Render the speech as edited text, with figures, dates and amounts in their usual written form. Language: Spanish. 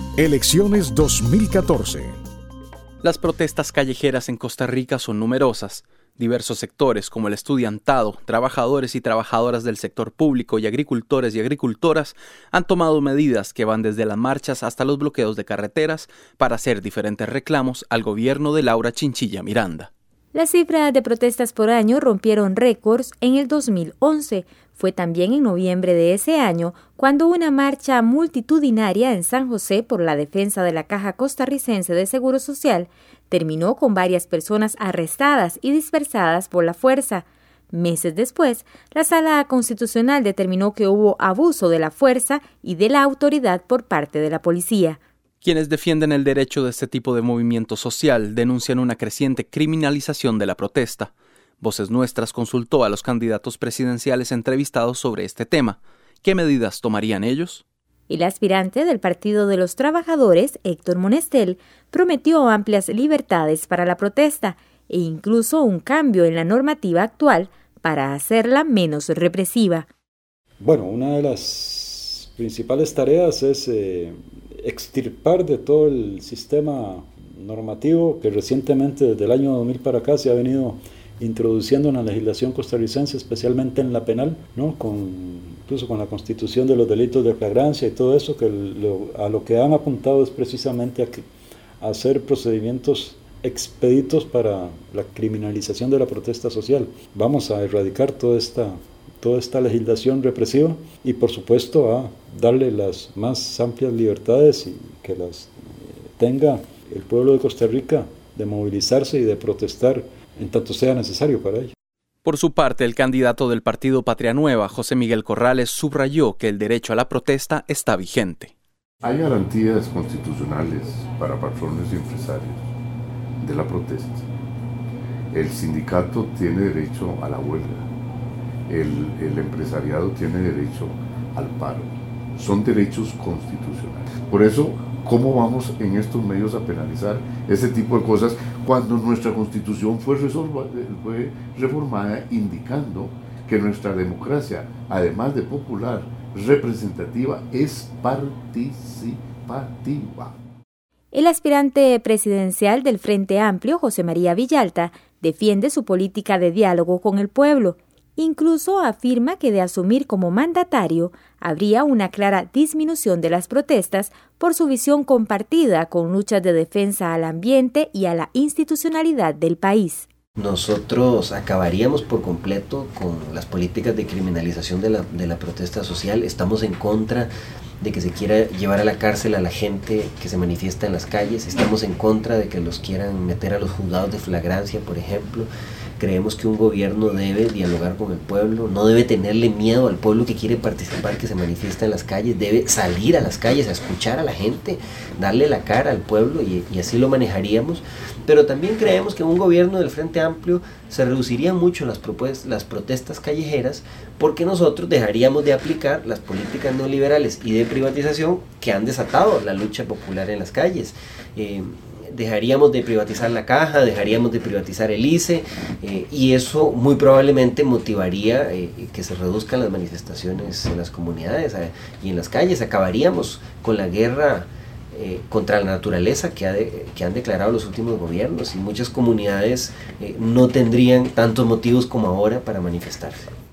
Elecciones 2014. Las protestas callejeras en Costa Rica son numerosas. Diversos sectores como el estudiantado, trabajadores y trabajadoras del sector público y agricultores y agricultoras han tomado medidas que van desde las marchas hasta los bloqueos de carreteras para hacer diferentes reclamos al gobierno de Laura Chinchilla Miranda. Las cifras de protestas por año rompieron récords en el 2011. Fue también en noviembre de ese año cuando una marcha multitudinaria en San José por la defensa de la Caja Costarricense de Seguro Social terminó con varias personas arrestadas y dispersadas por la fuerza. Meses después, la Sala Constitucional determinó que hubo abuso de la fuerza y de la autoridad por parte de la policía. Quienes defienden el derecho de este tipo de movimiento social denuncian una creciente criminalización de la protesta. Voces Nuestras consultó a los candidatos presidenciales entrevistados sobre este tema. ¿Qué medidas tomarían ellos? El aspirante del Partido de los Trabajadores, Héctor Monestel, prometió amplias libertades para la protesta e incluso un cambio en la normativa actual para hacerla menos represiva. Bueno, una de las principales tareas es extirpar de todo el sistema normativo que recientemente, desde el año 2000 para acá, se ha venido introduciendo en la legislación costarricense, especialmente en la penal, ¿no? Incluso con la constitución de los delitos de flagrancia y todo eso, que a lo que han apuntado es precisamente a hacer procedimientos expeditos para la criminalización de la protesta social. Vamos a erradicar toda esta legislación represiva y, por supuesto, a darle las más amplias libertades y que las tenga el pueblo de Costa Rica de movilizarse y de protestar en tanto sea necesario para ello. Por su parte, el candidato del partido Patria Nueva, José Miguel Corrales, subrayó que el derecho a la protesta está vigente. Hay garantías constitucionales para patrones y empresarios de la protesta. El sindicato tiene derecho a la huelga. El empresariado tiene derecho al paro. Son derechos constitucionales. Por eso, ¿cómo vamos en estos medios a penalizar ese tipo de cosas cuando nuestra Constitución fue reformada indicando que nuestra democracia, además de popular, representativa, es participativa? El aspirante presidencial del Frente Amplio, José María Villalta, defiende su política de diálogo con el pueblo. Incluso afirma que de asumir como mandatario habría una clara disminución de las protestas por su visión compartida con luchas de defensa al ambiente y a la institucionalidad del país. Nosotros acabaríamos por completo con las políticas de criminalización de la protesta social. Estamos en contra de que se quiera llevar a la cárcel a la gente que se manifiesta en las calles. Estamos en contra de que los quieran meter a los juzgados de flagrancia, por ejemplo. Creemos que un gobierno debe dialogar con el pueblo, no debe tenerle miedo al pueblo que quiere participar, que se manifiesta en las calles, debe salir a las calles a escuchar a la gente, darle la cara al pueblo y así lo manejaríamos. Pero también creemos que un gobierno del Frente Amplio se reducirían mucho las protestas callejeras porque nosotros dejaríamos de aplicar las políticas neoliberales y de privatización que han desatado la lucha popular en las calles. Dejaríamos de privatizar la Caja, dejaríamos de privatizar el ICE y eso muy probablemente motivaría que se reduzcan las manifestaciones en las comunidades y en las calles. Acabaríamos con la guerra contra la naturaleza que han declarado los últimos gobiernos y muchas comunidades no tendrían tantos motivos como ahora para manifestarse.